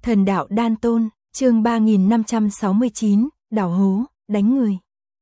Thần đạo đan tôn, chương 3569, đảo hố, đánh người.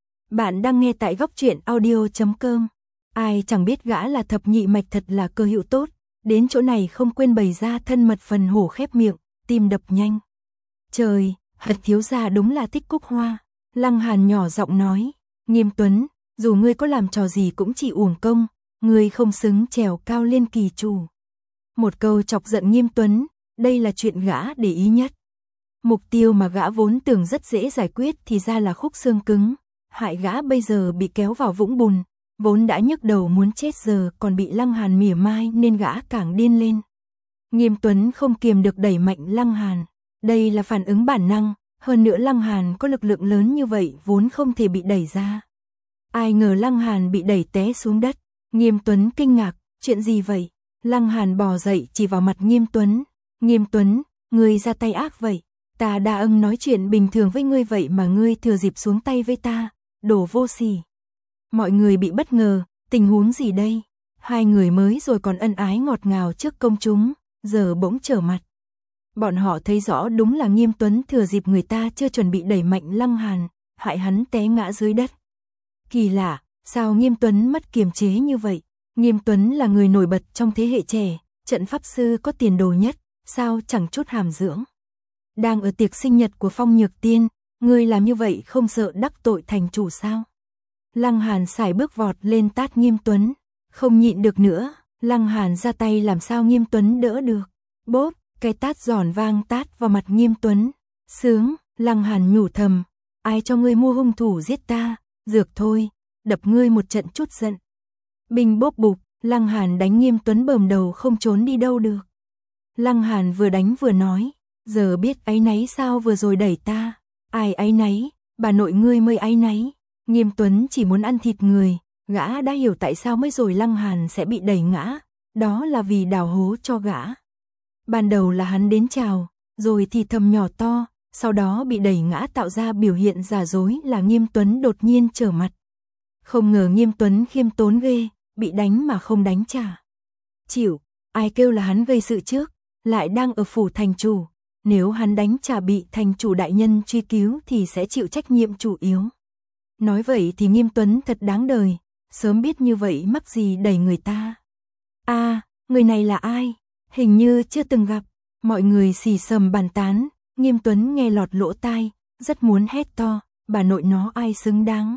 Bạn đang nghe tại góc truyện audio.com. Ai chẳng biết gã là thập nhị mạch thật là cơ hữu tốt, đến chỗ này không quên bày ra thân mật phần hổ khép miệng, tim đập nhanh. Trời, Hật thiếu gia đúng là thích cúc hoa. Lăng Hàn nhỏ giọng nói, Nghiêm Tuấn, dù ngươi có làm trò gì cũng chỉ uổng công, ngươi không xứng trèo cao liên kỳ chủ. Một câu chọc giận Nghiêm Tuấn, đây là chuyện gã để ý nhất. Mục tiêu mà gã vốn tưởng rất dễ giải quyết thì ra là khúc xương cứng, hại gã bây giờ bị kéo vào vũng bùn, vốn đã nhức đầu muốn chết giờ còn bị Lăng Hàn mỉa mai nên gã càng điên lên. Nghiêm Tuấn không kiềm được đẩy mạnh Lăng Hàn, đây là phản ứng bản năng, hơn nữa Lăng Hàn có lực lượng lớn như vậy vốn không thể bị đẩy ra. Ai ngờ Lăng Hàn bị đẩy té xuống đất, Nghiêm Tuấn kinh ngạc, chuyện gì vậy? Lăng Hàn bò dậy chỉ vào mặt Nghiêm Tuấn, Nghiêm Tuấn, ngươi ra tay ác vậy, ta đã nói chuyện bình thường với ngươi vậy mà ngươi thừa dịp xuống tay với ta, đồ vô sỉ. Mọi người bị bất ngờ, tình huống gì đây? Hai người mới rồi còn ân ái ngọt ngào trước công chúng, giờ bỗng trở mặt. Bọn họ thấy rõ đúng là Nghiêm Tuấn thừa dịp người ta chưa chuẩn bị đẩy mạnh Lăng Hàn, hại hắn té ngã dưới đất. Kỳ lạ, sao Nghiêm Tuấn mất kiềm chế như vậy? Nghiêm Tuấn là người nổi bật trong thế hệ trẻ, trận pháp sư có tiền đồ nhất, sao chẳng chút hàm dưỡng. Đang ở tiệc sinh nhật của Phong Nhược Tiên, ngươi làm như vậy không sợ đắc tội thành chủ sao? Lăng Hàn sải bước vọt lên tát Nghiêm Tuấn, không nhịn được nữa, Lăng Hàn ra tay làm sao Nghiêm Tuấn đỡ được. Bốp, cái tát giòn vang tát vào mặt Nghiêm Tuấn. Sướng, Lăng Hàn nhủ thầm, ai cho ngươi mua hung thủ giết ta, dược thôi, đập ngươi một trận chút giận. Bình bốp bụp, Lăng Hàn đánh Nghiêm Tuấn bờm đầu không trốn đi đâu được. Lăng Hàn vừa đánh vừa nói, giờ biết áy náy sao vừa rồi đẩy ta, ai áy náy, bà nội ngươi mới áy náy. Nghiêm Tuấn chỉ muốn ăn thịt người, gã đã hiểu tại sao mới rồi Lăng Hàn sẽ bị đẩy ngã, đó là vì đào hố cho gã. Ban đầu là hắn đến chào, rồi thì thầm nhỏ to, sau đó bị đẩy ngã tạo ra biểu hiện giả dối là Nghiêm Tuấn đột nhiên trở mặt. Không ngờ Nghiêm Tuấn khiêm tốn ghê, bị đánh mà không đánh trả. Chịu, ai kêu là hắn gây sự trước, lại đang ở phủ thành chủ, nếu hắn đánh trả bị thành chủ đại nhân truy cứu thì sẽ chịu trách nhiệm chủ yếu. Nói vậy thì Nghiêm Tuấn thật đáng đời, sớm biết như vậy mắc gì đẩy người ta. Người này là ai? Hình như chưa từng gặp. Mọi người xì xầm bàn tán, Nghiêm Tuấn nghe lọt lỗ tai, rất muốn hét to, bà nội nó ai xứng đáng.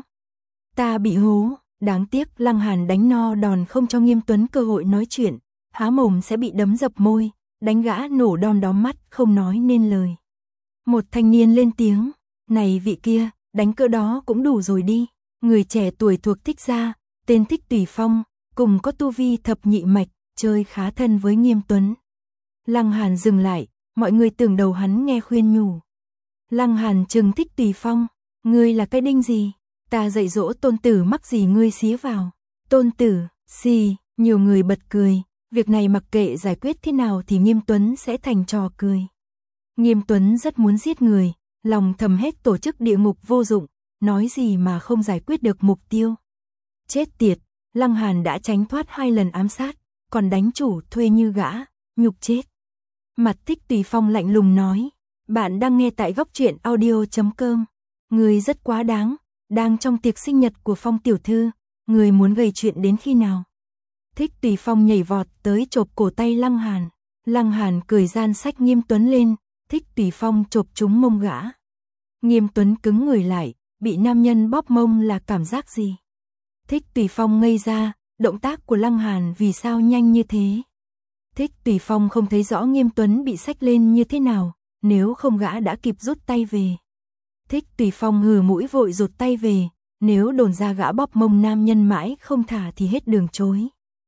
Ta bị hố, đáng tiếc Lăng Hàn đánh no đòn không cho Nghiêm Tuấn cơ hội nói chuyện, há mồm sẽ bị đấm dập môi, đánh gã nổ đom đóm mắt không nói nên lời. Một thanh niên lên tiếng, này vị kia, đánh cỡ đó cũng đủ rồi đi. Người trẻ tuổi thuộc Thích gia, tên Thích Tùy Phong, cùng có tu vi thập nhị mạch, chơi khá thân với Nghiêm Tuấn. Lăng Hàn dừng lại, mọi người tưởng đầu hắn nghe khuyên nhủ. Lăng Hàn trừng Thích Tùy Phong, ngươi là cái đinh gì? Ta dạy dỗ tôn tử mắc gì ngươi xía vào. Tôn tử, xì, nhiều người bật cười, việc này mặc kệ giải quyết thế nào thì Nghiêm Tuấn sẽ thành trò cười. Nghiêm Tuấn rất muốn giết người, lòng thầm hết tổ chức địa ngục vô dụng, nói gì mà không giải quyết được mục tiêu. Chết tiệt, Lăng Hàn đã tránh thoát 2 lần ám sát, còn đánh chủ thuê như gã, nhục chết. Mặt Thích Tùy Phong lạnh lùng nói, bạn đang nghe tại góc truyện audio.com. Người rất quá đáng, đang trong tiệc sinh nhật của Phong tiểu thư, người muốn gây chuyện đến khi nào? Thích Tùy Phong nhảy vọt tới chộp cổ tay Lăng Hàn. Lăng Hàn cười gian xách Nghiêm Tuấn lên, Thích Tùy Phong chộp trúng mông gã. Nghiêm Tuấn cứng người lại, bị nam nhân bóp mông là cảm giác gì? Thích Tùy Phong ngây ra, động tác của Lăng Hàn vì sao nhanh như thế? Thích Tùy Phong không thấy rõ Nghiêm Tuấn bị xách lên như thế nào, nếu không gã đã kịp rút tay về. Thích Tùy Phong hừ mũi vội rụt tay về, nếu đồn ra gã bóp mông nam nhân mãi không thả thì hết đường chối.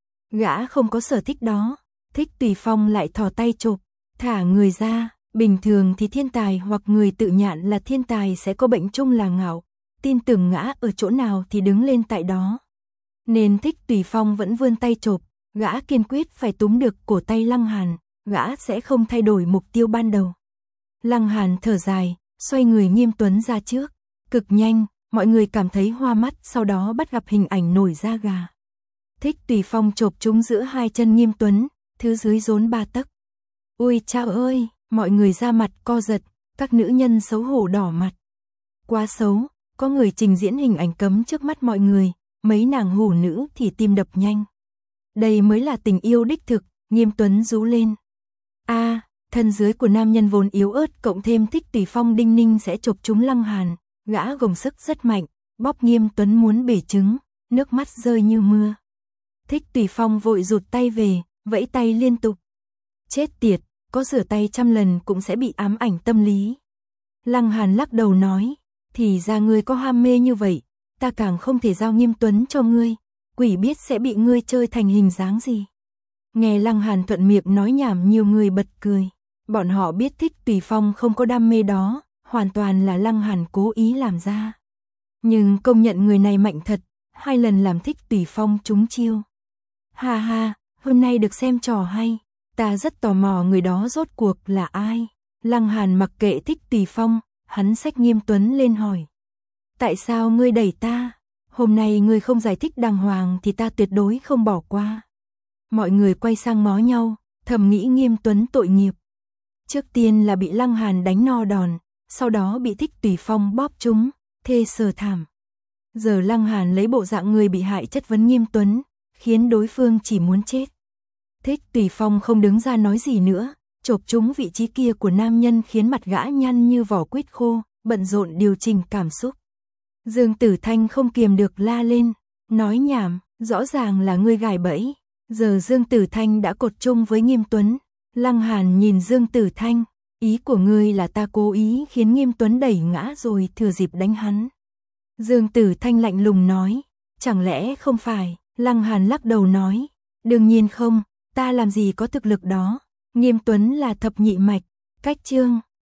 Gã không có sở thích đó, Thích Tùy Phong lại thò tay chộp, thả người ra, bình thường thì thiên tài hoặc người tự nhạn là thiên tài sẽ có bệnh chung là ngạo, tin tưởng ngã ở chỗ nào thì đứng lên tại đó. Nên Thích Tùy Phong vẫn vươn tay chộp, gã kiên quyết phải túm được cổ tay Lăng Hàn, gã sẽ không thay đổi mục tiêu ban đầu. Lăng Hàn thở dài, xoay người Nghiêm Tuấn ra trước, cực nhanh, mọi người cảm thấy hoa mắt, sau đó bắt gặp hình ảnh nổi da gà. Thích Tùy Phong chộp trúng giữa 2 chân Nghiêm Tuấn, thứ dưới rốn 3 tấc. Ui chao ơi, Mọi người ra mặt co giật, các nữ nhân xấu hổ đỏ mặt. Quá xấu, có người trình diễn hình ảnh cấm trước mắt mọi người, mấy nàng hủ nữ thì tim đập nhanh. Đây mới là tình yêu đích thực, Nghiêm Tuấn rú lên. Thân dưới của nam nhân vốn yếu ớt cộng thêm Thích Tùy Phong đinh ninh sẽ chộp trúng Lăng Hàn, gã gồng sức rất mạnh, bóp Nghiêm Tuấn muốn bể trứng, nước mắt rơi như mưa. Thích Tùy Phong vội rụt tay về, vẫy tay liên tục. Chết tiệt, có rửa tay 100 lần cũng sẽ bị ám ảnh tâm lý. Lăng Hàn lắc đầu nói, thì ra ngươi có ham mê như vậy, ta càng không thể giao Nghiêm Tuấn cho ngươi, quỷ biết sẽ bị ngươi chơi thành hình dáng gì. Nghe Lăng Hàn thuận miệng nói nhảm nhiều người bật cười. Bọn họ biết Thích Tùy Phong không có đam mê đó, hoàn toàn là Lăng Hàn cố ý làm ra. Nhưng công nhận người này mạnh thật, 2 lần làm Thích Tùy Phong trúng chiêu. Ha ha, hôm nay được xem trò hay, ta rất tò mò người đó rốt cuộc là ai. Lăng Hàn mặc kệ Thích Tùy Phong, hắn xách Nghiêm Tuấn lên hỏi. Tại sao ngươi đẩy ta? Hôm nay ngươi không giải thích đàng hoàng thì ta tuyệt đối không bỏ qua. Mọi người quay sang ngó nhau, thầm nghĩ Nghiêm Tuấn tội nghiệp. Trước tiên là bị Lăng Hàn đánh no đòn, sau đó bị Thích Tùy Phong bóp trúng, thê sờ thảm. Giờ Lăng Hàn lấy bộ dạng người bị hại chất vấn Nghiêm Tuấn, khiến đối phương chỉ muốn chết. Thích Tùy Phong không đứng ra nói gì nữa, chộp trúng vị trí kia của nam nhân khiến mặt gã nhăn như vỏ quýt khô, bận rộn điều chỉnh cảm xúc. Dương Tử Thanh không kiềm được la lên, nói nhảm, rõ ràng là ngươi gài bẫy. Giờ Dương Tử Thanh đã cột chung với Nghiêm Tuấn. Lăng Hàn nhìn Dương Tử Thanh, ý của ngươi là ta cố ý khiến Nghiêm Tuấn đẩy ngã rồi thừa dịp đánh hắn. Dương Tử Thanh lạnh lùng nói, chẳng lẽ không phải. Lăng Hàn lắc đầu nói, đương nhiên không, ta làm gì có thực lực đó. Nghiêm Tuấn là thập nhị mạch, cách chương